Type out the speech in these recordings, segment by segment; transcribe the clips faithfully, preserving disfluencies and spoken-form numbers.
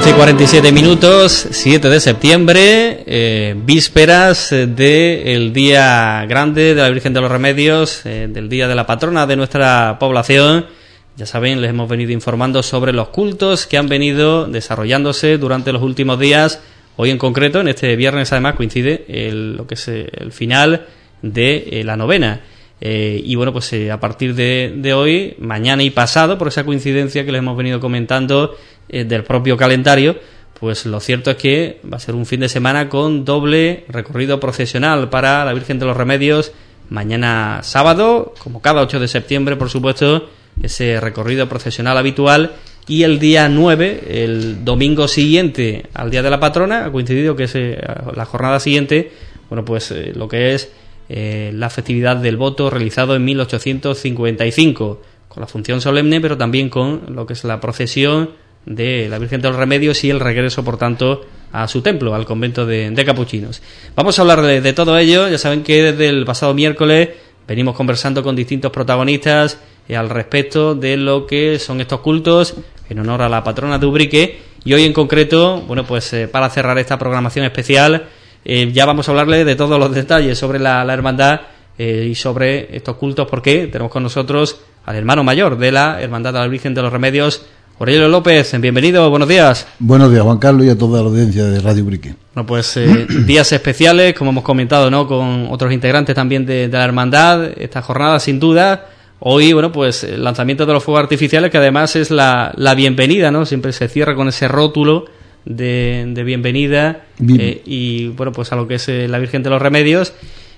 doce y cuarenta y siete minutos, siete de septiembre, eh, vísperas del Día Grande de la Virgen de los Remedios, eh, del Día de la Patrona de nuestra población. Ya saben, les hemos venido informando sobre los cultos que han venido desarrollándose durante los últimos días. Hoy en concreto, en este viernes además, coincide el, lo que es el final de eh, la novena. Eh, y bueno, pues eh, a partir de, de hoy, mañana y pasado, por esa coincidencia que les hemos venido comentando eh, del propio calendario, pues lo cierto es que va a ser un fin de semana con doble recorrido procesional para la Virgen de los Remedios. Mañana sábado, como cada ocho de septiembre, por supuesto, ese recorrido procesional habitual, y el día nueve, el domingo siguiente al Día de la Patrona, ha coincidido que es eh, la jornada siguiente, bueno, pues eh, lo que es Eh, la festividad del voto realizado en mil ochocientos cincuenta y cinco, con la función solemne, pero también con lo que es la procesión de la Virgen de los Remedios y el regreso, por tanto, a su templo, al convento de, de capuchinos. Vamos a hablar de, de todo ello. Ya saben que desde el pasado miércoles venimos conversando con distintos protagonistas eh, al respecto de lo que son estos cultos en honor a la patrona de Ubrique, y hoy en concreto, bueno, pues eh, para cerrar esta programación especial, Eh, ya vamos a hablarle de todos los detalles sobre la, la hermandad eh, y sobre estos cultos, porque tenemos con nosotros al hermano mayor de la Hermandad de la Virgen de los Remedios, Aurelio López. Bienvenido, buenos días. Buenos días, Juan Carlos, y a toda la audiencia de Radio Ubrique. Bueno, pues eh, días especiales, como hemos comentado, ¿no?, con otros integrantes también de, de la hermandad. Esta jornada, sin duda, hoy, bueno, pues el lanzamiento de los fuegos artificiales, que además es la, la bienvenida, ¿no? Siempre se cierra con ese rótulo De, de bienvenida eh, y bueno, pues a lo que es eh, la Virgen de los Remedios.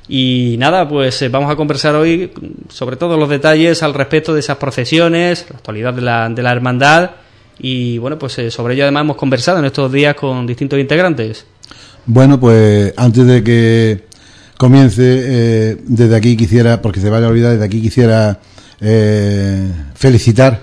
Y nada, pues eh, vamos a conversar hoy sobre todos los detalles al respecto de esas procesiones, la actualidad de la, de la hermandad, y bueno, pues eh, sobre ello además hemos conversado en estos días con distintos integrantes. Bueno, pues antes de que comience, eh, desde aquí quisiera, porque se vaya a olvidar, desde aquí quisiera eh, felicitar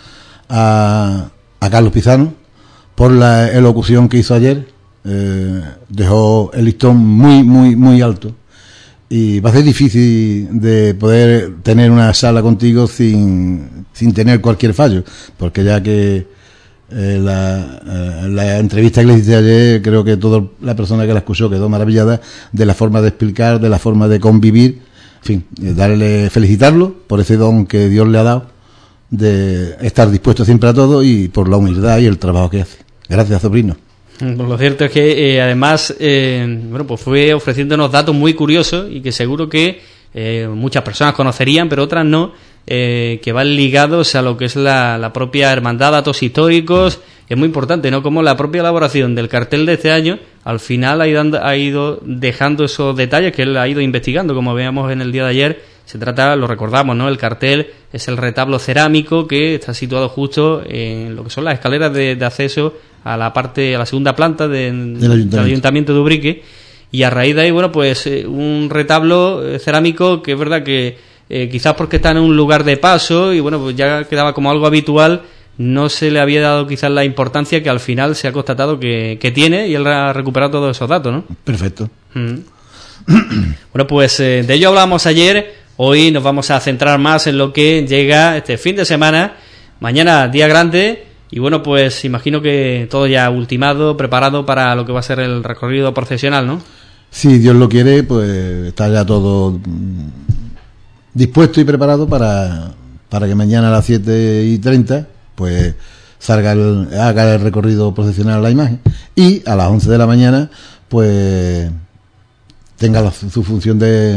a, a Carlos Pizano por la elocución que hizo ayer. Eh, dejó el listón muy, muy, muy alto, y va a ser difícil de poder tener una sala contigo sin, sin tener cualquier fallo, porque ya que eh, la, eh, la entrevista que le hice ayer, creo que toda la persona que la escuchó quedó maravillada de la forma de explicar, de la forma de convivir, en fin, darle, felicitarlo por ese don que Dios le ha dado de estar dispuesto siempre a todo, y por la humildad y el trabajo que hace. Gracias, sobrino. Lo cierto es que eh, además eh, bueno, pues fue ofreciéndonos datos muy curiosos, y que seguro que eh, muchas personas conocerían, pero otras no, eh, que van ligados a lo que es la, la propia hermandad, datos históricos. Es muy importante, ¿no?, como la propia elaboración del cartel de este año al final ha ido, ha ido dejando esos detalles que él ha ido investigando, como veíamos en el día de ayer. Se trata, lo recordamos, ¿no?, el cartel es el retablo cerámico que está situado justo en lo que son las escaleras de, de acceso a la parte, a la segunda planta de, del, ayuntamiento. del Ayuntamiento de Ubrique, y a raíz de ahí, bueno, pues eh, un retablo eh, cerámico que es verdad que eh, quizás porque está en un lugar de paso y bueno, pues ya quedaba como algo habitual, no se le había dado quizás la importancia que al final se ha constatado que, que tiene, y él ha recuperado todos esos datos, ¿no? Perfecto. Mm. Bueno, pues eh, de ello hablábamos ayer. Hoy nos vamos a centrar más en lo que llega este fin de semana. Mañana, día grande, y bueno, pues imagino que todo ya ultimado, preparado para lo que va a ser el recorrido procesional, ¿no? Si Dios lo quiere, pues está ya todo dispuesto y preparado para, para que mañana a las siete y treinta pues salga el, haga el recorrido procesional la imagen, y a las once de la mañana pues tenga la, su función de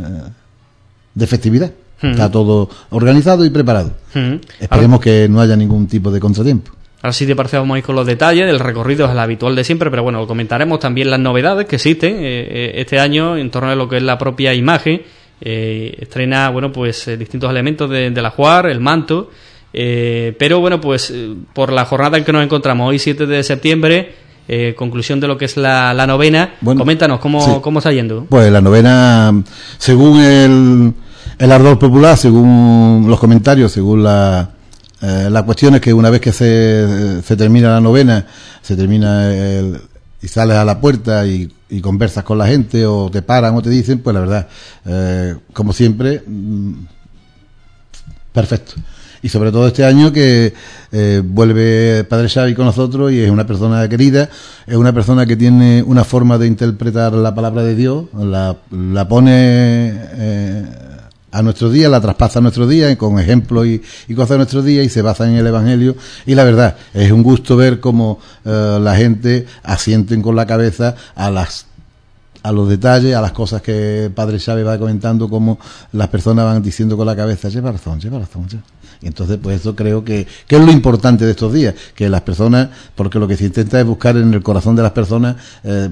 de festividad. Uh-huh. Está todo organizado y preparado. Uh-huh. Esperemos ahora, que no haya ningún tipo de contratiempo. Ahora sí, te parece, vamos a ir con los detalles del recorrido, es el habitual de siempre, pero bueno, comentaremos también las novedades que existen eh, este año en torno a lo que es la propia imagen. Eh, estrena, bueno, pues eh, distintos elementos de, de la ajuar, el manto, eh, pero bueno, pues eh, por la jornada en que nos encontramos hoy, siete de septiembre, Eh, conclusión de lo que es la, la novena. Bueno, coméntanos cómo, sí. cómo está yendo. Pues la novena, según el, el ardor popular, según los comentarios, según la, eh, las cuestiones, que una vez que se, se termina la novena, se termina el, y sales a la puerta y, y conversas con la gente, o te paran o te dicen, pues la verdad, eh, como siempre, perfecto. y sobre todo este año que eh, vuelve Padre Xavi con nosotros y es una persona querida, es una persona que tiene una forma de interpretar la palabra de Dios, la, la pone eh, a nuestros días, la traspasa a nuestros días con ejemplos y, y cosas de nuestros días y se basa en el Evangelio, y la verdad es un gusto ver cómo eh, la gente asienten con la cabeza a las a los detalles, a las cosas que Padre Xavi va comentando, como las personas van diciendo con la cabeza, lleva razón, lleva razón, lleva. Y entonces, pues eso creo que, que es lo importante de estos días, que las personas, porque lo que se intenta es buscar en el corazón de las personas eh,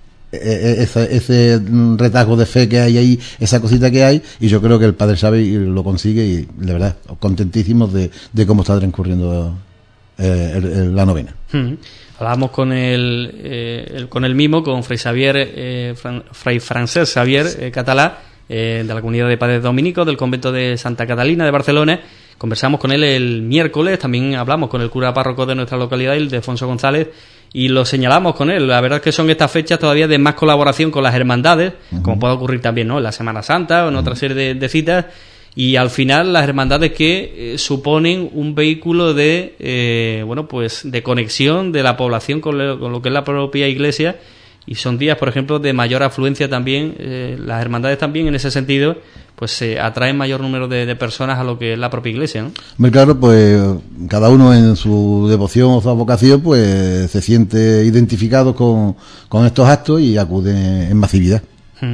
ese, ese retazo de fe que hay ahí, esa cosita que hay, y yo creo que el Padre Xavi lo consigue, y de verdad, contentísimos de, de cómo está transcurriendo eh, el, el, la novena. Hmm. Hablábamos con el, eh, el con el mimo, con Fray Xavier, eh, Fran, Fray Francesc Xavier eh, Catalá, eh, de la comunidad de padres dominicos del convento de Santa Catalina de Barcelona. Conversamos con él el miércoles, también hablamos con el cura párroco de nuestra localidad, el Ildefonso González, y lo señalamos con él. La verdad es que son estas fechas todavía de más colaboración con las hermandades, uh-huh. como puede ocurrir también, ¿no?, en la Semana Santa o en uh-huh. otra serie de, de citas. Y al final las hermandades que eh, suponen un vehículo de eh, bueno pues de conexión de la población con lo, con lo que es la propia iglesia, y son días, por ejemplo, de mayor afluencia también. Eh, las hermandades también en ese sentido pues se eh, atraen mayor número de, de personas a lo que es la propia iglesia, ¿no? Muy claro, pues cada uno en su devoción o su vocación pues se siente identificado con, con estos actos y acude en masividad.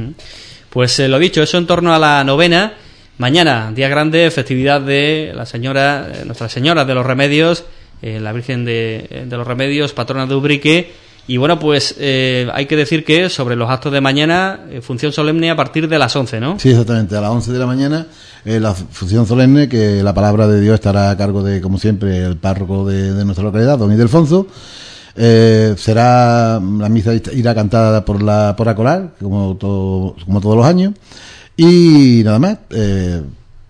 Pues eh, lo dicho, eso en torno a la novena. Mañana, día grande, festividad de la señora, Nuestra Señora de los Remedios, eh, la Virgen de, de los Remedios, patrona de Ubrique. Y bueno, pues eh, hay que decir que sobre los actos de mañana, eh, función solemne a partir de las once, ¿no? Sí, exactamente, a las once de la mañana, eh, la función solemne, que la palabra de Dios estará a cargo de, como siempre, el párroco de, de nuestra localidad, don Ildefonso. Eh, será, la misa irá cantada por la por la coral, como, todo, como todos los años. Y nada más, eh,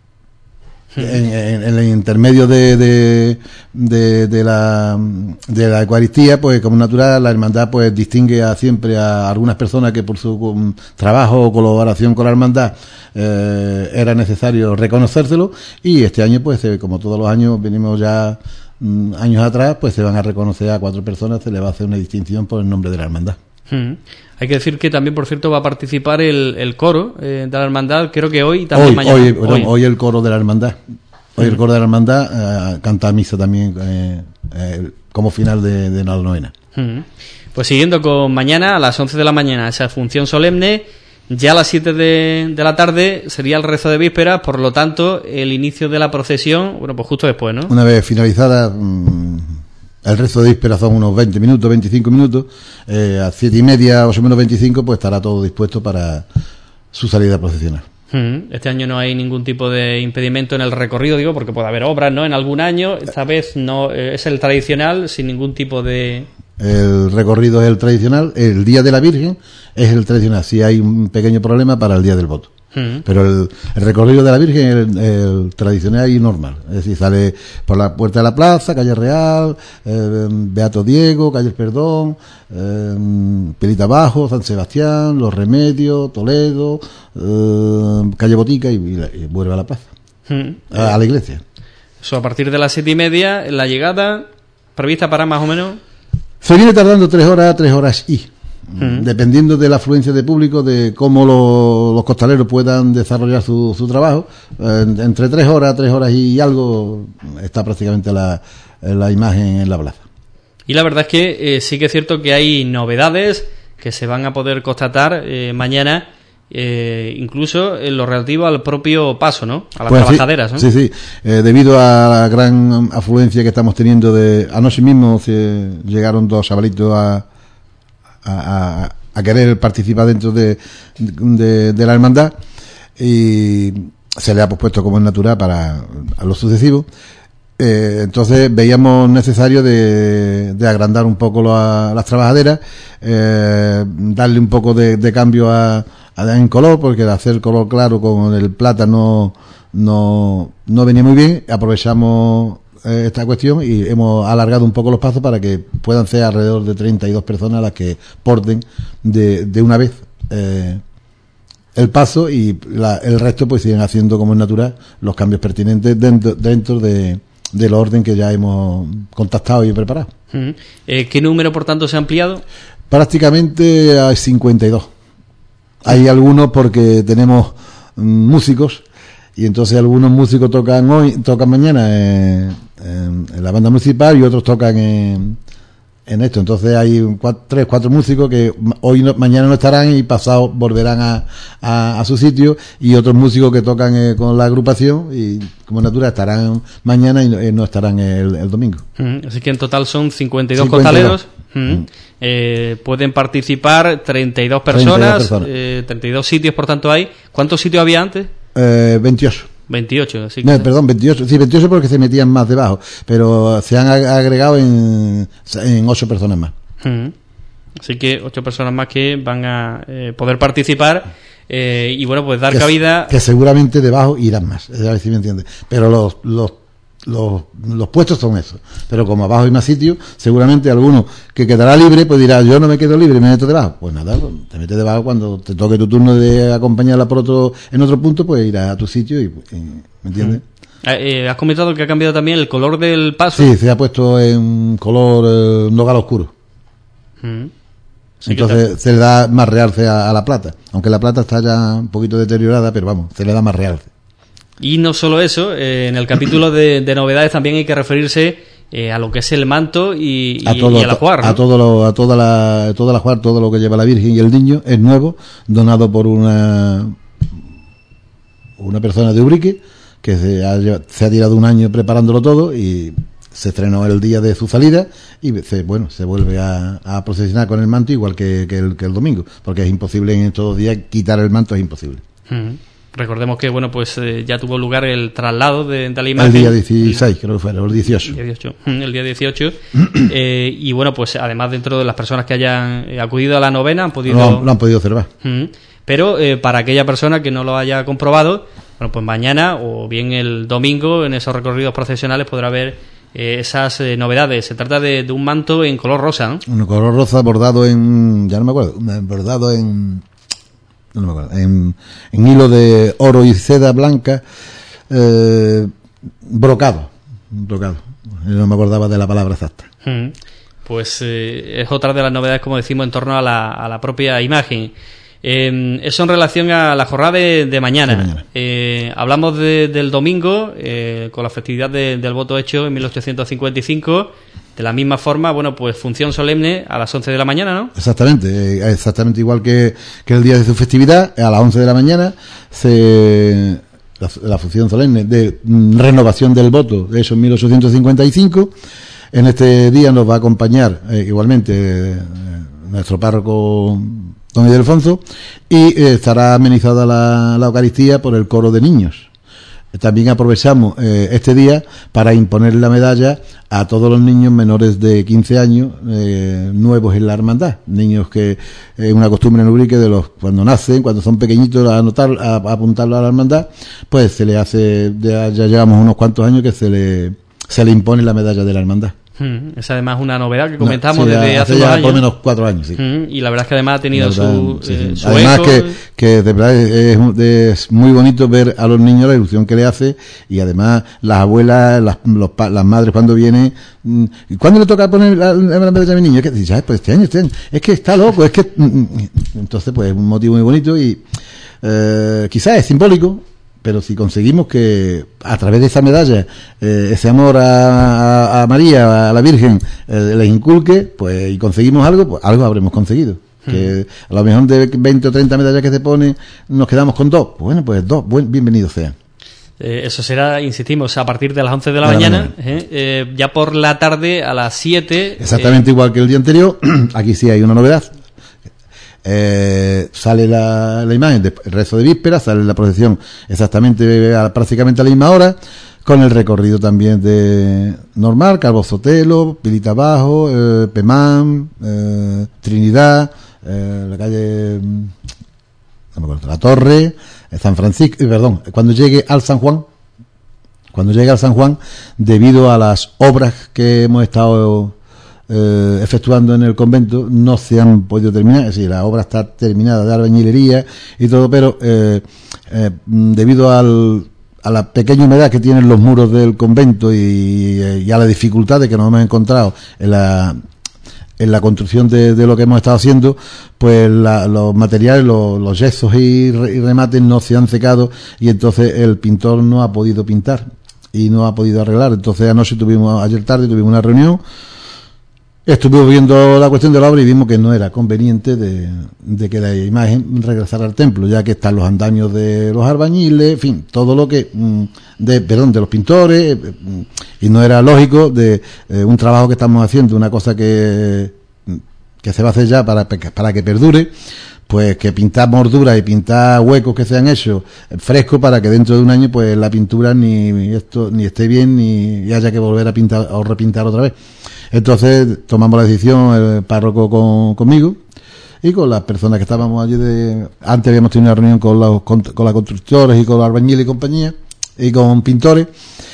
en, en, en el intermedio de, de, de, de, la, de la Eucaristía, pues como natural, la hermandad pues distingue a, siempre a algunas personas que por su um, trabajo o colaboración con la hermandad eh, era necesario reconocérselo, y este año pues eh, como todos los años venimos ya um, años atrás, pues se van a reconocer a cuatro personas, se le va a hacer una distinción por el nombre de la hermandad. Hmm. Hay que decir que también, por cierto, va a participar el, el coro eh, de la hermandad, creo que hoy y también hoy, mañana. Hoy, hoy. hoy el coro de la hermandad. Hoy hmm. el coro de la hermandad eh, canta misa también eh, eh, como final de, de la novena. Hmm. Pues siguiendo con mañana, a las once de la mañana, esa función solemne. Ya a las siete de, de la tarde sería el rezo de vísperas, por lo tanto, el inicio de la procesión, bueno, pues justo después, ¿no? Una vez finalizada... Mmm, el rezo de víspera son unos veinte minutos, veinticinco minutos, eh, a siete y media, ocho menos veinticinco, pues estará todo dispuesto para su salida procesional. Este año no hay ningún tipo de impedimento en el recorrido, digo, porque puede haber obras, ¿no?, en algún año. Esta vez no, es el tradicional, sin ningún tipo de... El recorrido es el tradicional, el Día de la Virgen es el tradicional, si hay un pequeño problema para el Día del Voto. Uh-huh. Pero el, el recorrido de la Virgen es el, el tradicional y normal, es decir, sale por la puerta de la plaza, calle Real, eh, Beato Diego, calle El Perdón, eh, Pelita Bajo, San Sebastián, Los Remedios, Toledo, eh, calle Botica, y, y, y vuelve a la plaza, uh-huh. a, a la iglesia. Eso a partir de las siete y media, la llegada prevista para más o menos... Se viene tardando tres horas, tres horas y... Uh-huh. Dependiendo de la afluencia de público, de cómo lo, los costaleros puedan desarrollar su, su trabajo, eh, entre tres horas, tres horas y algo está prácticamente la, la imagen en la plaza. Y la verdad es que eh, sí que es cierto que hay novedades que se van a poder constatar eh, mañana, eh, incluso en lo relativo al propio paso, ¿no?, a las pues trabajaderas, ¿no? Sí, sí, eh, debido a la gran afluencia que estamos teniendo, de anoche mismo se llegaron dos chavalitos a A, a, a querer participar dentro de, de, de la hermandad, y se le ha puesto como es natural para a lo sucesivo. Eh, entonces veíamos necesario de, de agrandar un poco la, las trabajaderas, eh, darle un poco de, de cambio a, a, en color, porque de hacer color claro con el plata no, no, no venía muy bien. Aprovechamos esta cuestión y hemos alargado un poco los pasos para que puedan ser alrededor de treinta y dos personas las que porten de, de una vez eh, el paso y la, el resto pues siguen haciendo como es natural los cambios pertinentes dentro, dentro de, del orden que ya hemos contactado y preparado. Uh-huh. Eh, ¿Qué número, por tanto, se ha ampliado? Prácticamente hay cincuenta y dos. Hay algunos porque tenemos mm, músicos y entonces algunos músicos tocan hoy, tocan mañana en, en, en la banda municipal y otros tocan en, en esto. Entonces hay cuatro, tres, cuatro músicos que hoy no, mañana no estarán y pasado volverán a, a, a su sitio, y otros músicos que tocan eh, con la agrupación y como natural estarán mañana y no, eh, no estarán el, el domingo. Uh-huh. Así que en total son cincuenta y dos cincuenta y dos. costaleros. Uh-huh. Uh-huh. Eh, pueden participar treinta y dos personas, treinta y dos personas. Eh, treinta y dos sitios, por tanto hay. ¿Cuántos sitios había antes? Eh, veintiocho. veintiocho, así que... No, perdón, veintiocho. Sí, veintiocho porque se metían más debajo, pero se han agregado en, en ocho personas más. Uh-huh. Así que ocho personas más que van a eh, poder participar eh, y bueno, pues dar que, cabida... Que seguramente debajo irán más, a ver si me entiendes. Pero los, los Los, los puestos son esos, pero como abajo hay más sitios, seguramente alguno que quedará libre pues dirá, yo no me quedo libre, me meto debajo. Pues nada, te metes debajo, cuando te toque tu turno de acompañarla por otro en otro punto, pues irás a tu sitio y, y ¿me entiendes? Mm. Eh, has comentado que ha cambiado también el color del paso. Sí, se ha puesto en color eh, nogal oscuro. Mm. Sí, entonces se le da más realce a, a la plata, aunque la plata está ya un poquito deteriorada, pero vamos, se le da más realce. Y no solo eso, eh, en el capítulo de, de novedades también hay que referirse eh, a lo que es el manto y, y, a, todo, y el ajuar, ¿no? a todo lo, a toda la toda la ajuar, todo lo que lleva la Virgen y el niño es nuevo, donado por una una persona de Ubrique que se ha, se ha tirado un año preparándolo todo y se estrenó el día de su salida y se, bueno, se vuelve a, a procesionar con el manto igual que, que, el, que el domingo, porque es imposible en estos días quitar el manto, es imposible. Uh-huh. Recordemos que bueno, pues eh, ya tuvo lugar el traslado de, de la imagen. El día dieciséis, el, creo que fue, o el dieciocho. El día dieciocho. El día dieciocho. eh, y bueno, pues además dentro de las personas que hayan acudido a la novena han podido... Lo, lo han podido observar. Uh-huh. Pero eh, para aquella persona que no lo haya comprobado, bueno, pues mañana o bien el domingo en esos recorridos procesionales podrá ver eh, esas eh, novedades. Se trata de, de un manto en color rosa, ¿no? Un color rosa bordado en... ya no me acuerdo, bordado en... no me acuerdo, en, en hilo de oro y seda blanca, eh, brocado, brocado. No me acordaba de la palabra exacta. Hmm. Pues eh, es otra de las novedades, como decimos, en torno a la, a la propia imagen. Eh, eso en relación a la jornada de, de mañana. De mañana. Eh, hablamos de, del domingo, eh, con la festividad de, del voto hecho en mil ochocientos cincuenta y cinco. De la misma forma, bueno, pues función solemne a las once de la mañana, ¿no? Exactamente, eh, exactamente igual que, que el día de su festividad, a las once de la mañana, se la, la función solemne de mm, renovación del voto, de eso en mil ochocientos cincuenta y cinco. En este día nos va a acompañar eh, igualmente eh, nuestro párroco don Ildefonso, y eh, estará amenizada la, la Eucaristía por el coro de niños. También aprovechamos eh, este día para imponer la medalla a todos los niños menores de quince años eh, nuevos en la hermandad, niños que es eh, una costumbre en Ubrique de los cuando nacen, cuando son pequeñitos, a anotar, a, a apuntarlo a la hermandad, pues se le hace, ya, ya llevamos unos cuantos años que se le se le impone la medalla de la hermandad. Hmm, es además una novedad que comentamos no, sí, desde hace, hace ya años. por menos cuatro años, sí. Hmm, y la verdad es que además ha tenido verdad, su, sí, eh, sí. su Además eco. que, que de verdad es, es muy bonito ver a los niños la ilusión que le hace, y además las abuelas, las, los, las madres cuando vienen, ¿cuándo le toca poner la, la medalla a mi niño? Es que dice, ah, pues este año, este año, es que está loco, es que entonces pues es un motivo muy bonito y eh, quizás es simbólico, pero si conseguimos que a través de esa medalla eh, ese amor a, a, a María, a la Virgen, eh, les inculque, pues y conseguimos algo, pues algo habremos conseguido. Hmm. Que a lo mejor de veinte o treinta medallas que se ponen nos quedamos con dos. Pues bueno, pues dos, buen, bienvenidos sean. Eh, eso será, insistimos, a partir de las once de la de mañana, la mañana. ¿eh? Eh, ya por la tarde a las siete. Exactamente eh, igual que el día anterior, aquí sí hay una novedad. Eh, sale la, la imagen del rezo de víspera, sale la procesión exactamente a, prácticamente a la misma hora, con el recorrido también de normal, Calvo Sotelo, Pilita Abajo, eh, Pemán, eh, Trinidad, eh, la calle, no me acuerdo, la Torre, San Francisco, eh, perdón, cuando llegue al San Juan, cuando llegue al San Juan, debido a las obras que hemos estado eh, efectuando en el convento no se han podido terminar, es decir, la obra está terminada de albañilería y todo, pero eh, eh, debido al, a la pequeña humedad que tienen los muros del convento y, y a la dificultad de que nos hemos encontrado en la en la construcción de, de lo que hemos estado haciendo, pues la, los materiales, los, los yesos y, re, y remates no se han secado y entonces el pintor no ha podido pintar y no ha podido arreglar. Entonces anoche tuvimos, ayer tarde tuvimos una reunión, estuvimos viendo la cuestión de la obra y vimos que no era conveniente de, de que la imagen regresara al templo, ya que están los andamios de los albañiles, en fin, todo lo que, de, perdón, de los pintores, y no era lógico de eh, un trabajo que estamos haciendo, una cosa que, que se va a hacer ya para, para que perdure, pues que pintar morduras y pintar huecos que se han hecho frescos para que dentro de un año pues la pintura ni esto ni esté bien ni haya que volver a pintar o repintar otra vez. Entonces tomamos la decisión el párroco con, conmigo y con las personas que estábamos allí de antes habíamos tenido una reunión con los con, con las constructores y con los albañiles y compañía y con pintores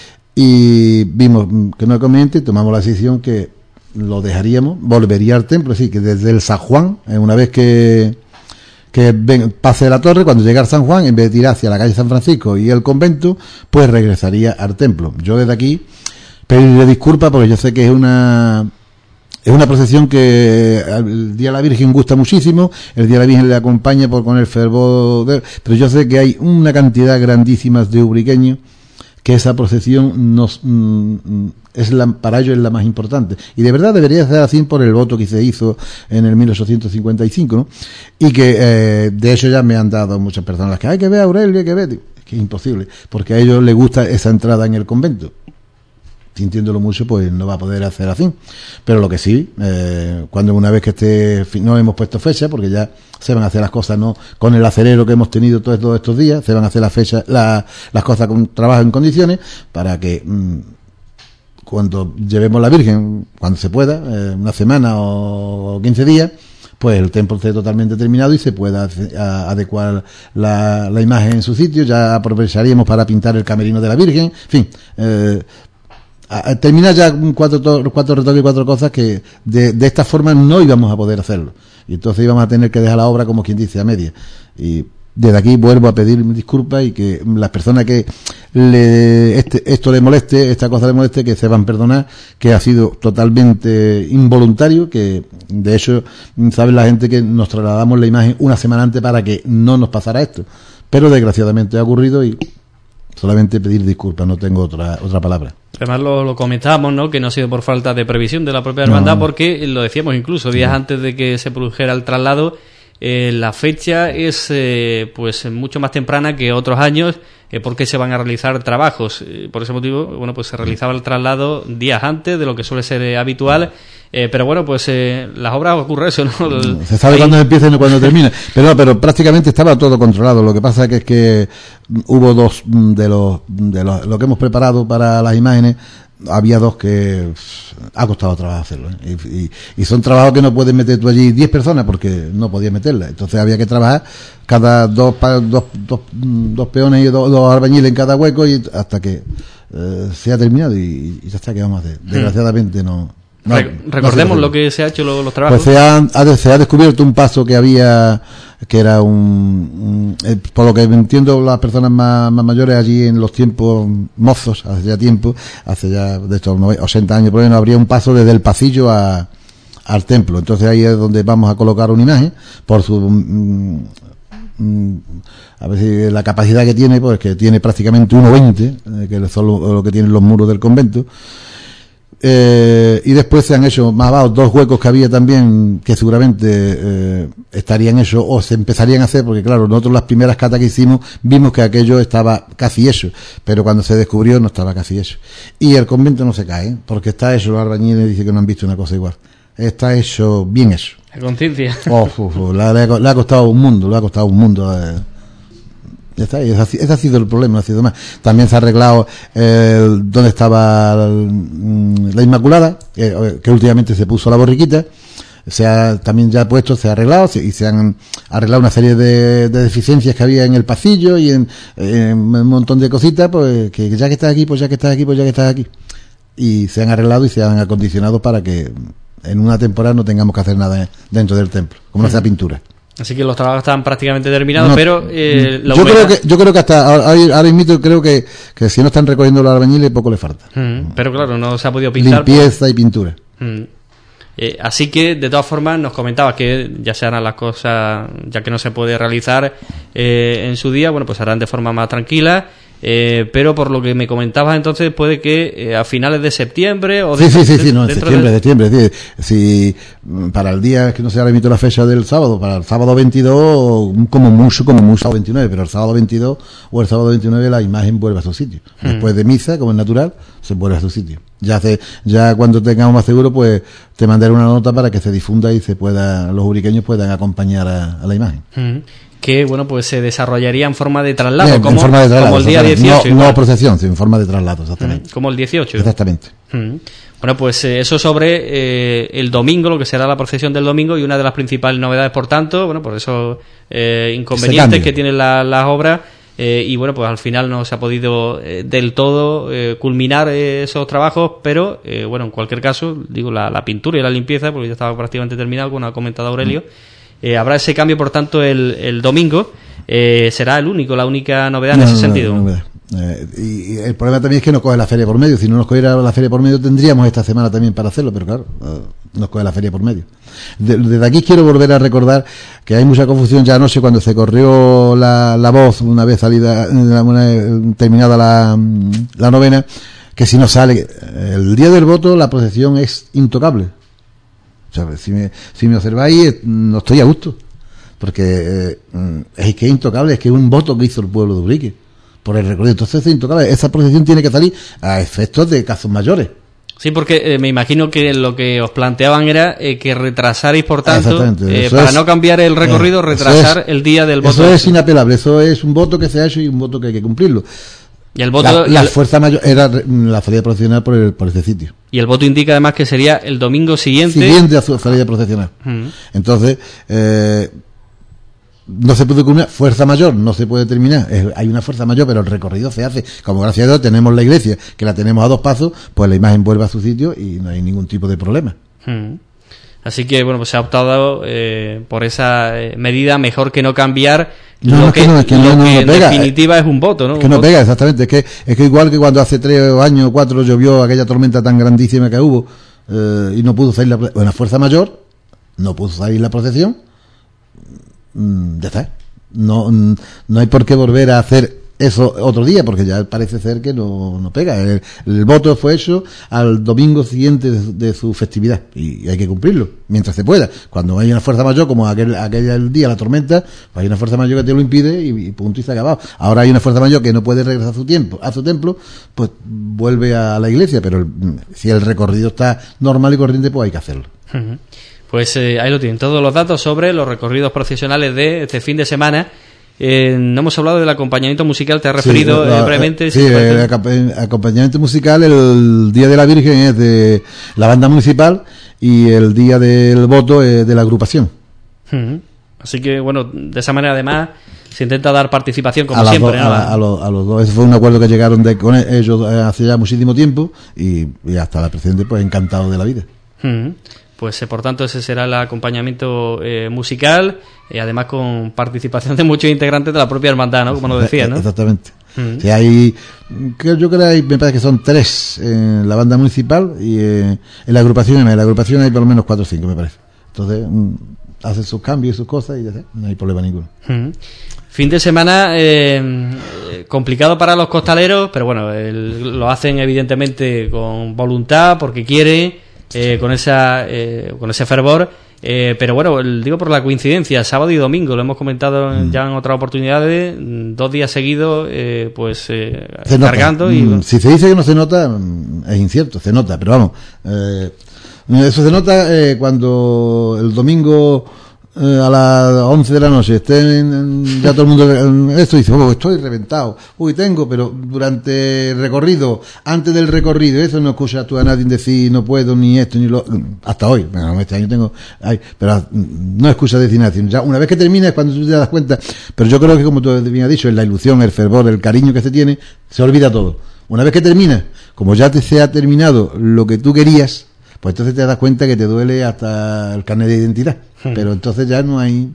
y vimos que no es conveniente y tomamos la decisión que lo dejaríamos, volvería al templo, así que desde el San Juan, una vez que que ven, pase la torre, cuando llegue al San Juan, en vez de ir hacia la calle San Francisco y el convento, pues regresaría al templo. Yo desde aquí pedirle disculpas porque yo sé que es una es una procesión que el Día de la Virgen gusta muchísimo, el Día de la Virgen le acompaña por con el fervor de, pero yo sé que hay una cantidad grandísima de ubriqueños que esa procesión nos mm, es la, para ellos es la más importante y de verdad debería ser así por el voto que se hizo en el mil ochocientos cincuenta y cinco, ¿no? Y que eh, de hecho ya me han dado muchas personas que hay que ver a Aurelio, hay que ver, es que es imposible porque a ellos les gusta esa entrada en el convento. Sintiéndolo mucho, pues no va a poder hacer así. Pero lo que sí, eh, cuando una vez que esté, no hemos puesto fecha, porque ya se van a hacer las cosas, no con el acerero que hemos tenido todos, todos estos días, se van a hacer las fechas, la, las cosas con trabajo en condiciones, para que mmm, cuando llevemos la Virgen, cuando se pueda, eh, una semana o quince días, pues el templo esté totalmente terminado y se pueda a, adecuar la, la imagen en su sitio. Ya aprovecharíamos para pintar el camerino de la Virgen, en fin, eh, a terminar ya cuatro, cuatro retoques y cuatro cosas que de, de esta forma no íbamos a poder hacerlo y entonces íbamos a tener que dejar la obra como quien dice a media y desde aquí vuelvo a pedir disculpas y que las personas que le, este, esto le moleste, esta cosa le moleste, que sepan perdonar que ha sido totalmente involuntario, que de hecho sabe la gente que nos trasladamos la imagen una semana antes para que no nos pasara esto, pero desgraciadamente ha ocurrido y solamente pedir disculpas, no tengo otra otra palabra. Además lo, lo comentábamos, ¿no? Que no ha sido por falta de previsión de la propia hermandad, no. Porque lo decíamos incluso días no. antes de que se produjera el traslado, eh, la fecha es eh, pues mucho más temprana que otros años, eh, porque se van a realizar trabajos. Eh, por ese motivo, bueno, pues se realizaba el traslado días antes de lo que suele ser eh, habitual. Eh, pero bueno, pues eh, las obras ocurre eso, ¿no? Se sabe Ahí... cuándo empiezan y cuándo terminan. Pero, pero prácticamente estaba todo controlado. Lo que pasa que es que hubo dos de los de los, lo que hemos preparado para las imágenes. Había dos que pff, ha costado trabajo hacerlo, ¿eh? y, y, y son trabajos que no puedes meter tú allí diez personas porque no podías meterlas. Entonces había que trabajar cada dos dos, dos, dos peones y dos, dos albañiles en cada hueco y hasta que eh, se ha terminado y, y ya está, que vamos a hacer. Desgraciadamente no. No, Recordemos no lo que se ha hecho, los, los trabajos. Pues se ha, se ha descubierto un paso que había, que era un, un eh, por lo que entiendo las personas más, más mayores allí en los tiempos mozos, hace ya tiempo, hace ya de estos ochenta años por lo menos, habría un paso desde el pasillo a, al templo. Entonces ahí es donde vamos a colocar una imagen por su mm, mm, a ver si la capacidad que tiene, pues que tiene prácticamente uno veinte, eh, que son lo, lo que tienen los muros del convento. Eh, y después se han hecho más abajo dos huecos que había también que seguramente eh, estarían hechos o se empezarían a hacer, porque claro, nosotros las primeras catas que hicimos vimos que aquello estaba casi hecho, pero cuando se descubrió no estaba casi hecho. Y el convento no se cae, ¿eh? Porque está hecho, los albañiles dicen que no han visto una cosa igual, está hecho, bien hecho. La conciencia. Oh, oh, oh, le, le, le ha costado un mundo, le ha costado un mundo. Eh. Ya está, ese, ese ha sido el problema, no ha sido más. También se ha arreglado eh, donde estaba el, la Inmaculada, eh, que últimamente se puso la borriquita, se ha también ya puesto, se ha arreglado se, y se han arreglado una serie de, de deficiencias que había en el pasillo y en, en un montón de cositas, pues que ya que estás aquí, pues ya que estás aquí, pues ya que estás aquí. Y se han arreglado y se han acondicionado para que en una temporada no tengamos que hacer nada dentro del templo, como no sea pintura. Así que los trabajos están prácticamente terminados, no, pero eh, la yo humedad... creo que yo creo que hasta ahora, ahora mismo creo que, que si no están recogiendo los albañiles poco le falta. Mm, pero claro, no se ha podido pintar. Limpieza por... y pintura. Mm. Eh, así que, de todas formas, nos comentaba que ya se harán las cosas, ya que no se puede realizar eh, en su día, bueno, pues se harán de forma más tranquila. Eh, pero por lo que me comentabas entonces puede que eh, a finales de septiembre o de, sí sí sí, sí no, de, septiembre de septiembre de, si para el día que no se ha remitido la fecha del sábado, para el sábado veintidós como mucho como mucho sábado veintinueve, pero el sábado veintidós o el sábado veintinueve la imagen vuelve a su sitio. Hmm. Después de misa, como es natural, se vuelve a su sitio. Ya hace, ya cuando tengamos más seguro, pues te mandaré una nota para que se difunda y se pueda, los uriqueños puedan acompañar a, a la imagen. Hmm. Que bueno, pues se desarrollaría en forma de traslado, Bien, como, en forma de traslado, como el día dieciocho. No, no procesión, sino en forma de traslado, exactamente. Mm, como el dieciocho. Exactamente. Mm. Bueno, pues eh, eso sobre eh, el domingo, lo que será la procesión del domingo, y una de las principales novedades, por tanto, bueno, por esos eh, inconvenientes que tienen la, las obras, eh, y bueno, pues al final no se ha podido eh, del todo eh, culminar eh, esos trabajos, pero eh, bueno, en cualquier caso, digo, la, la pintura y la limpieza, porque ya estaba prácticamente terminado, como ha comentado Aurelio. Mm. Eh, habrá ese cambio, por tanto, el, el domingo. Eh, será el único, la única novedad no, en ese no, sentido. No, no, eh, y, y el problema también es que no coge la feria por medio. Si no nos cogiera la feria por medio, tendríamos esta semana también para hacerlo, pero claro, eh, nos coge la feria por medio. De, desde aquí quiero volver a recordar que hay mucha confusión ya anoche cuando se corrió la, la voz, una vez salida, una, terminada la, la novena, que si no sale el día del voto, la procesión es intocable. O sea, si me, si me observáis, no estoy a gusto. Porque eh, es que es intocable, es que es un voto que hizo el pueblo de Ubrique por el recorrido. Entonces es intocable. Esa procesión tiene que salir a efectos de casos mayores. Sí, porque eh, me imagino que lo que os planteaban era eh, que retrasarais, por tanto, eh, para es, no cambiar el recorrido, eh, retrasar es, el día del voto. Eso es inapelable, eso es un voto que se ha hecho y un voto que hay que cumplirlo. Y el voto, la, la el, fuerza mayor era la salida procesional por, el, por ese sitio. Y el voto indica además que sería el domingo siguiente. Siguiente a su salida procesional. Uh-huh. Entonces, eh, no se puede culminar, fuerza mayor no se puede terminar, es, hay una fuerza mayor, pero el recorrido se hace, como gracias a Dios tenemos la iglesia, que la tenemos a dos pasos, pues la imagen vuelve a su sitio y no hay ningún tipo de problema. Hmm. Así que bueno, pues se ha optado eh, por esa eh, medida, mejor que no cambiar no, lo no, que, que, no, es que, no, lo no, que no en pega, definitiva es un voto, ¿no? Que un no voto. pega, exactamente, es que, es que igual que cuando hace tres años o cuatro llovió aquella tormenta tan grandísima que hubo eh, y no pudo salir la, bueno, fuerza mayor, no pudo salir la procesión, mm, ya está. No, no hay por qué volver a hacer eso otro día, porque ya parece ser que no, no pega. El, el voto fue hecho al domingo siguiente de, de su festividad y hay que cumplirlo mientras se pueda. Cuando hay una fuerza mayor, como aquel, aquel el día, la tormenta, pues hay una fuerza mayor que te lo impide y, y punto y se ha acabado. Ahora hay una fuerza mayor que no puede regresar a su tiempo, a su templo, pues vuelve a la iglesia, pero el, si el recorrido está normal y corriente, pues hay que hacerlo. Uh-huh. Pues eh, ahí lo tienen, todos los datos sobre los recorridos procesionales de este fin de semana. Eh, no hemos hablado del acompañamiento musical, te has referido sí, la, eh, brevemente. Sí, el acompañamiento musical, el Día de la Virgen es de la banda municipal y el día del voto es de la agrupación. Uh-huh. Así que, bueno, de esa manera además se intenta dar participación como a siempre. Do, ¿no? a, a, los, a los dos, ese fue un acuerdo que llegaron de, con ellos hace ya muchísimo tiempo y, y hasta la presidente pues encantado de la vida. Uh-huh. Pues eh, por tanto ese será el acompañamiento eh, musical, y eh, además con participación de muchos integrantes de la propia hermandad, ¿no? Como nos decía, ¿no? Exactamente. Uh-huh. Sí, hay, que yo creo que hay, me parece que son tres en la banda municipal y eh, en la agrupación, en la agrupación hay por lo menos cuatro o cinco, me parece. Entonces mm, hacen sus cambios y sus cosas y ya está, no hay problema ninguno. Uh-huh. Fin de semana eh, complicado para los costaleros, pero bueno, el, lo hacen evidentemente con voluntad, porque quieren. Eh, con esa eh, con ese fervor, eh, pero bueno, el, digo por la coincidencia, sábado y domingo, lo hemos comentado mm. ya en otras oportunidades, dos días seguidos, eh, pues eh, cargando y mm, si se dice que no se nota, es incierto, se nota, pero vamos, eh, eso se nota eh, cuando el domingo eh, a las once de la noche estén ya todo el mundo en esto y dice, oh, estoy reventado, uy, tengo, pero durante el recorrido, antes del recorrido, eso no escuchas tú a nadie decir no puedo, ni esto, ni lo, hasta hoy, bueno, este año tengo, ay, pero no escuchas decir nada, ya una vez que termina es cuando tú te das cuenta, pero yo creo que como tú bien has dicho, es la ilusión, el fervor, el cariño que se tiene, se olvida todo. Una vez que termina, como ya te se ha terminado lo que tú querías, pues entonces te das cuenta que te duele hasta el carnet de identidad. Hmm. Pero entonces ya no hay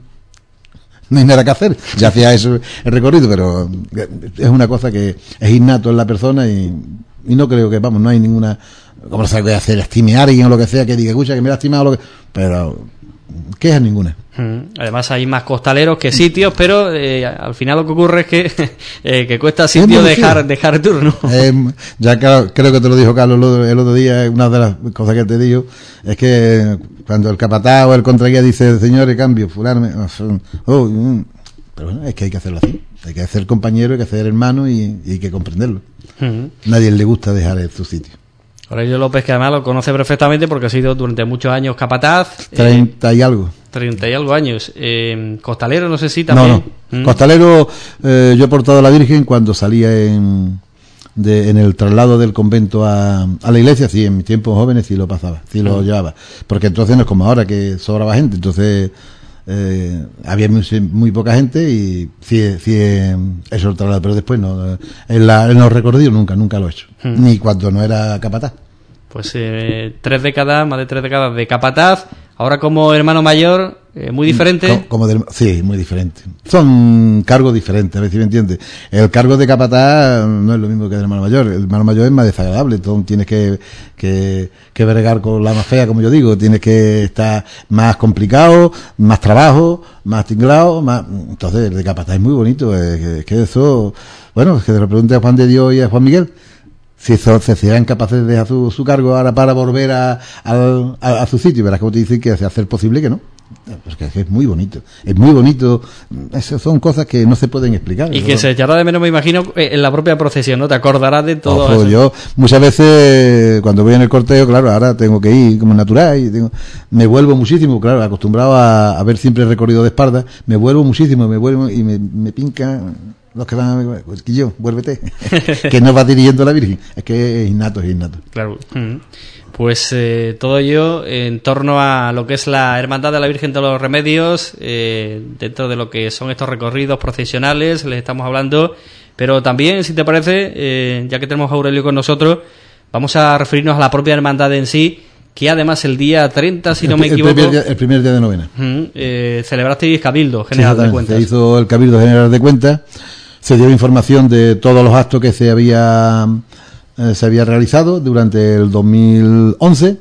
no hay nada que hacer. Ya hacía eso el recorrido, pero es una cosa que es innato en la persona y, y no creo que, vamos, no hay ninguna, como se puede hacer, lastimar a alguien o lo que sea, que diga, escucha, que me he lastimado, lo que, pero quejas ninguna. Además hay más costaleros que sitios, pero eh, al final lo que ocurre es que eh, que cuesta sitio dejar dejar turno. Eh, ya creo, creo que te lo dijo Carlos el otro día, una de las cosas que te digo es que cuando el capataz o el contraguía dice, señores, cambio, fulano, oh, pero bueno, es que hay que hacerlo así, hay que ser compañero, hay que ser hermano y, y hay que comprenderlo. Uh-huh. Nadie le gusta dejar en su sitio. Aurelio López, que además lo conoce perfectamente porque ha sido durante muchos años capataz. Treinta eh, y algo. Treinta y algo años. Eh, costalero, no sé si también. No, no. ¿Mm? Costalero, eh, yo he portado a la Virgen cuando salía en, de, en el traslado del convento a, a la iglesia, sí, en mis tiempos jóvenes sí lo pasaba, sí lo uh-huh. llevaba. Porque entonces no es como ahora que sobraba gente, entonces eh, había muy, muy poca gente y sí, sí eh, eso el traslado, pero después no, en, la, en los recorridos nunca, nunca lo he hecho, uh-huh. ni cuando no era capataz. Pues eh, tres décadas, más de tres décadas de capataz, ahora como hermano mayor, eh, muy diferente. Como, como de, sí, muy diferente. Son cargos diferentes, a ver si me entiendes. El cargo de capataz no es lo mismo que el hermano mayor. El hermano mayor es más desagradable. Tú tienes que, que, que bregar con la más fea, como yo digo. Tienes que estar más complicado, más trabajo, más tinglado, más. Entonces, el de capataz es muy bonito. Es que, es que eso, bueno, es que te lo pregunte a Juan de Dios y a Juan Miguel. Si eso, se serán capaces de dejar su, su cargo ahora para volver a, a, a, a su sitio, verás como te dicen que se hace posible que no. Porque es, que es muy bonito, es muy bonito. Esas son cosas que no se pueden explicar. Y que ¿no? se echará de menos, me imagino, en la propia procesión, ¿no? Te acordarás de todo Ojo, eso. Yo muchas veces, cuando voy en el cortejo, claro, ahora tengo que ir como natural y tengo, me vuelvo muchísimo, claro, acostumbrado a, a ver siempre el recorrido de espalda, me vuelvo muchísimo, me vuelvo y me, me pinca. Los que van a ver, pues que yo, vuélvete, que no va dirigiendo a la Virgen, es que es innato, es innato. Claro. Pues eh, todo ello en torno a lo que es la Hermandad de la Virgen de los Remedios, eh, dentro de lo que son estos recorridos procesionales, les estamos hablando, pero también, si te parece, eh, ya que tenemos a Aurelio con nosotros, vamos a referirnos a la propia hermandad en sí, que además el día treinta, si no me el, equivoco... El primer, día, el primer día de novena. Uh, eh, celebrasteis Cabildo General sí, de Cuentas. Se hizo el Cabildo General de Cuentas. Se dio información de todos los actos que se había eh, se había realizado durante el dos mil once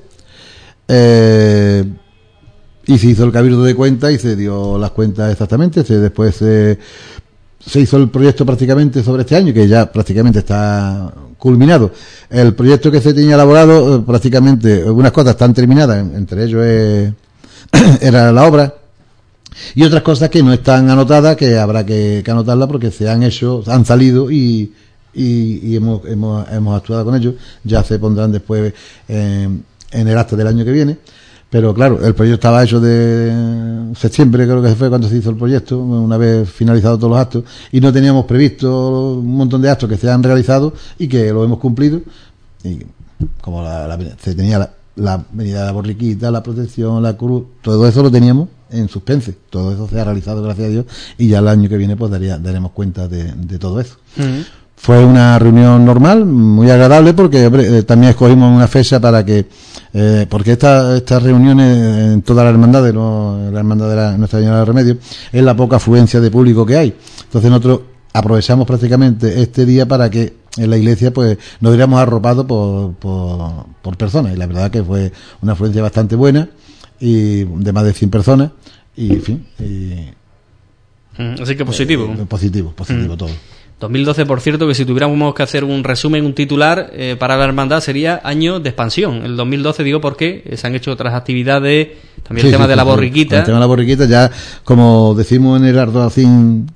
eh, y se hizo el cabildo de cuentas y se dio las cuentas exactamente. Se, después se, se hizo el proyecto prácticamente sobre este año, que ya prácticamente está culminado. El proyecto que se tenía elaborado, eh, prácticamente algunas cosas están terminadas, entre ellos eh, era la obra. Y otras cosas que no están anotadas, que habrá que, que anotarlas porque se han hecho, han salido y, y, y hemos, hemos, hemos actuado con ellos. Ya se pondrán después eh, en el acta del año que viene. Pero claro, el proyecto estaba hecho de septiembre, creo que fue cuando se hizo el proyecto, una vez finalizados todos los actos, y no teníamos previsto un montón de actos que se han realizado y que lo hemos cumplido. Y como la, la, se tenía la, la venida de la borriquita, la protección, la cruz, todo eso lo teníamos en suspense. Todo eso se ha realizado, gracias a Dios, y ya el año que viene pues daría, daremos cuenta de, de todo eso. Uh-huh. Fue una reunión normal, muy agradable, porque hombre, eh, también escogimos una fecha para que, eh, porque esta, estas reuniones en toda la hermandad, de no, la hermandad de la, Nuestra Señora del Remedio, es la poca afluencia de público que hay. Entonces nosotros aprovechamos prácticamente este día para que en la iglesia pues nos diéramos arropados por, por, por personas, y la verdad que fue una afluencia bastante buena, y de más de cien personas, y en fin. Y, Así que positivo. Eh, positivo, positivo mm. todo. dos mil doce, por cierto, que si tuviéramos que hacer un resumen, un titular eh, para la hermandad, sería año de expansión. El dos mil doce, digo, porque se han hecho otras actividades, también sí, el tema sí, de la sí, borriquita. El tema de la borriquita, ya, como decimos en el Ardacín,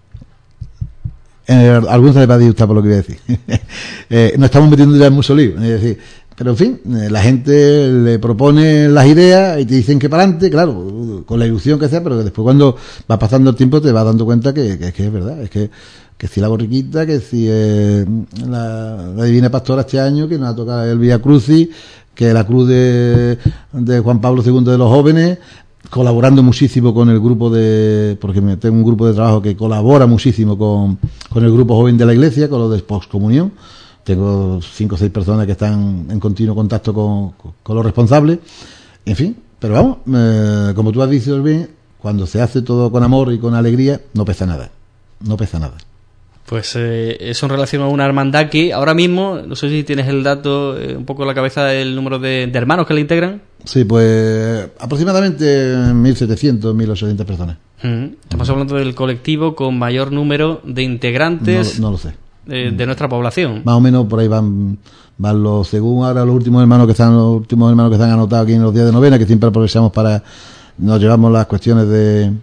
en el, algunos se les va a disgustar por lo que voy a decir. eh, nos estamos metiendo ya en mucho lío. Es decir, pero en fin, eh, la gente le propone las ideas y te dicen que para adelante, claro, con la ilusión que sea, pero que después cuando va pasando el tiempo te vas dando cuenta que, que, que es verdad, es que que si la borriquita, que si eh, la, la Divina Pastora este año, que nos ha tocado el Vía Crucis, que la cruz de, de Juan Pablo segundo de los jóvenes, colaborando muchísimo con el grupo de, porque tengo un grupo de trabajo que colabora muchísimo con, con el grupo joven de la iglesia, con los de poscomunión, tengo cinco o seis personas que están en continuo contacto con, con los responsables, en fin, pero vamos, eh, como tú has dicho bien, cuando se hace todo con amor y con alegría, no pesa nada, no pesa nada. Pues eh, eso en relación a una hermandad que ahora mismo, no sé si tienes el dato eh, un poco en la cabeza del número de, de hermanos que la integran. Sí, pues aproximadamente mil setecientos, mil ochocientas personas. Mm. Estamos hablando del colectivo con mayor número de integrantes. No, no lo sé. De, de nuestra población. Más o menos por ahí van, van los, según ahora los últimos hermanos que están, los últimos hermanos que están anotados aquí en los días de novena, que siempre aprovechamos para, nos llevamos las cuestiones de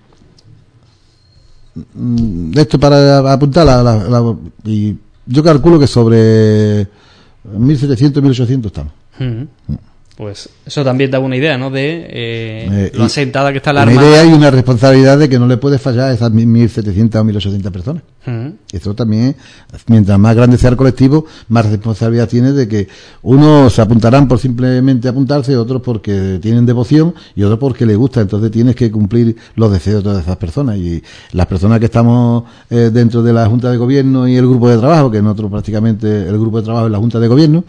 de esto para apuntar la, la, la, y yo calculo que sobre mil setecientos, mil ochocientos estamos. Mm. Mm. Pues eso también da una idea, ¿no? De eh, eh, lo asentada que está la una armada. Una idea y una responsabilidad de que no le puede fallar a esas mil setecientas o mil ochocientas personas. Uh-huh. Eso también, mientras más grande sea el colectivo, más responsabilidad tiene de que unos se apuntarán por simplemente apuntarse, otros porque tienen devoción y otros porque les gusta. Entonces tienes que cumplir los deseos de todas esas personas. Y las personas que estamos eh, dentro de la Junta de Gobierno y el grupo de trabajo, que nosotros prácticamente el grupo de trabajo es la Junta de Gobierno,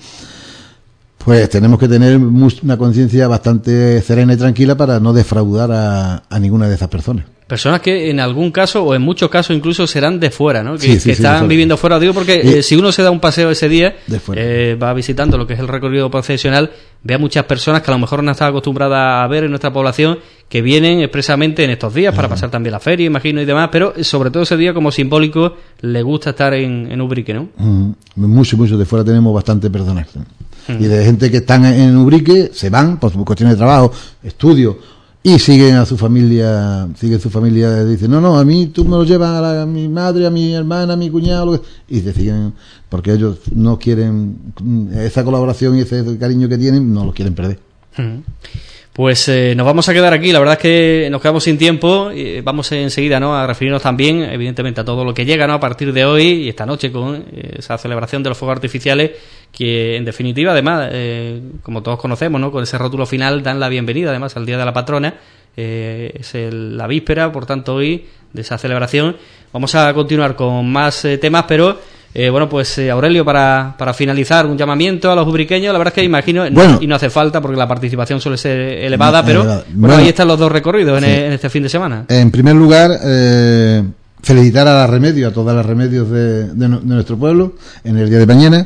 pues tenemos que tener una conciencia bastante serena y tranquila para no defraudar a, a ninguna de esas personas. Personas que en algún caso, o en muchos casos incluso, serán de fuera, ¿no? Que, sí, sí, que sí, están viviendo fuera. Digo porque eh, si uno se da un paseo ese día, eh, va visitando lo que es el recorrido procesional, ve a muchas personas que a lo mejor no están acostumbradas a ver en nuestra población, que vienen expresamente en estos días para uh-huh. pasar también la feria, imagino, y demás, pero sobre todo ese día como simbólico, le gusta estar en, en Ubrique, ¿no? Uh-huh. Mucho, mucho. De fuera tenemos bastante personas. Y de gente que están en Ubrique, se van por cuestiones de trabajo, estudio, y siguen a su familia, siguen su familia, dicen, no, no, a mí tú me lo llevas a, la, a mi madre, a mi hermana, a mi cuñado, lo que, y te siguen, porque ellos no quieren, esa colaboración y ese cariño que tienen, no lo quieren perder. Uh-huh. Pues eh, nos vamos a quedar aquí, la verdad es que nos quedamos sin tiempo, y vamos enseguida, ¿no?, a referirnos también, evidentemente, a todo lo que llega, ¿no?, a partir de hoy y esta noche con eh, esa celebración de los fuegos artificiales que, en definitiva, además, eh, como todos conocemos, ¿no?, con ese rótulo final dan la bienvenida, además, al Día de la Patrona, eh, es el, la víspera, por tanto, hoy de esa celebración. Vamos a continuar con más eh, temas, pero... Eh, bueno, pues eh, Aurelio, para, para finalizar, un llamamiento a los ubriqueños. La verdad es que imagino, bueno, no, y no hace falta porque la participación suele ser elevada, no, pero elevada. Bueno, bueno, ahí están los dos recorridos sí. en, en este fin de semana. En primer lugar, eh, felicitar a la Remedio, a todas las Remedios de, de, de nuestro pueblo en el día de mañana,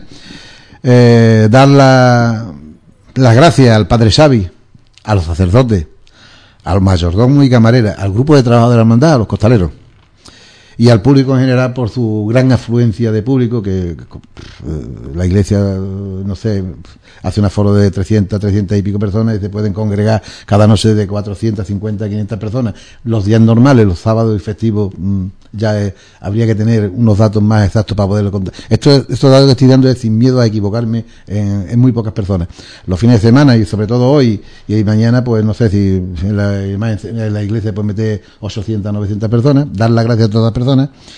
eh, dar la, las gracias al Padre Xavi, a los sacerdotes, al mayordomo y camarera, al grupo de trabajo de la hermandad, a los costaleros y al público en general por su gran afluencia de público, que, que la iglesia, no sé, hace un aforo de trescientas, trescientas y pico personas y se pueden congregar cada noche de cuatrocientas cincuenta, quinientas personas. Los días normales, los sábados y festivos, ya es, habría que tener unos datos más exactos para poderlo contar. Esto, estos datos que estoy dando es sin miedo a equivocarme en, en muy pocas personas. Los fines de semana y sobre todo hoy y mañana, pues no sé si en la, en la iglesia puede meter ochocientas, novecientas personas, dar las gracias a todas las personas.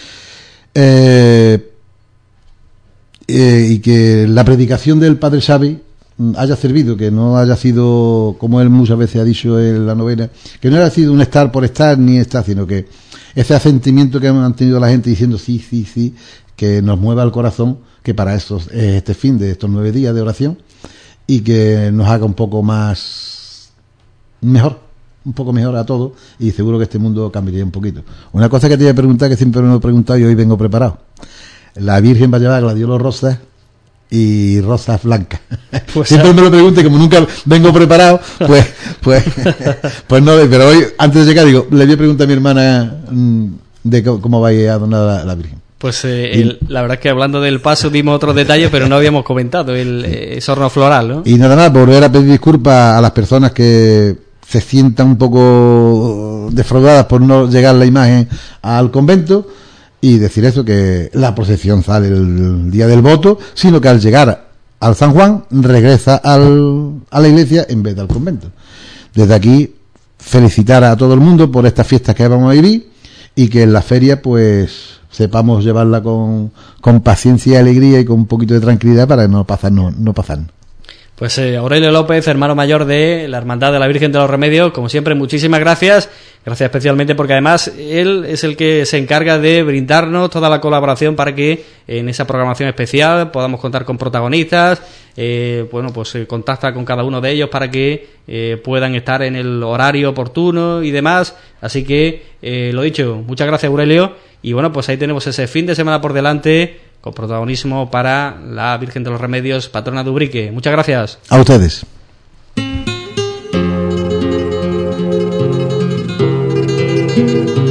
Eh, eh, y que la predicación del Padre Xavi haya servido, que no haya sido, como él muchas veces ha dicho en la novena, que no haya sido un estar por estar ni estar, sino que ese asentimiento que han tenido la gente diciendo sí, sí, sí, que nos mueva el corazón, que para eso es este fin de estos nueve días de oración, y que nos haga un poco más mejor, un poco mejor a todos, y seguro que este mundo cambiaría un poquito. Una cosa que te iba a preguntar, que siempre me lo he preguntado y hoy vengo preparado: la Virgen va a llevar gladiolos rosas y rosas blancas. Pues siempre me lo pregunto y como nunca vengo preparado, pues pues pues no, pero hoy antes de llegar digo, le voy a preguntar a mi hermana de cómo va a donar la, la Virgen. Pues eh, y, el, la verdad es que hablando del paso dimos otros detalles, pero no habíamos comentado el eh, sorno floral, ¿no? Y nada más, volver a pedir disculpas a las personas que se sientan un poco defraudadas por no llegar la imagen al convento, y decir eso, que la procesión sale el día del voto, sino que al llegar al San Juan regresa al, a la iglesia en vez del convento. Desde aquí felicitar a todo el mundo por estas fiestas que vamos a vivir, y que en la feria pues sepamos llevarla con, con paciencia y alegría y con un poquito de tranquilidad para no pasar no, no pasar. Pues eh, Aurelio López, hermano mayor de la Hermandad de la Virgen de los Remedios, como siempre, muchísimas gracias. Gracias especialmente porque además él es el que se encarga de brindarnos toda la colaboración para que en esa programación especial podamos contar con protagonistas. Eh, bueno, pues eh, contacta con cada uno de ellos para que eh, puedan estar en el horario oportuno y demás. Así que, eh, lo dicho, muchas gracias, Aurelio. Y bueno, pues ahí tenemos ese fin de semana por delante, con protagonismo para la Virgen de los Remedios, patrona de Ubrique. Muchas gracias. A ustedes. Thank you.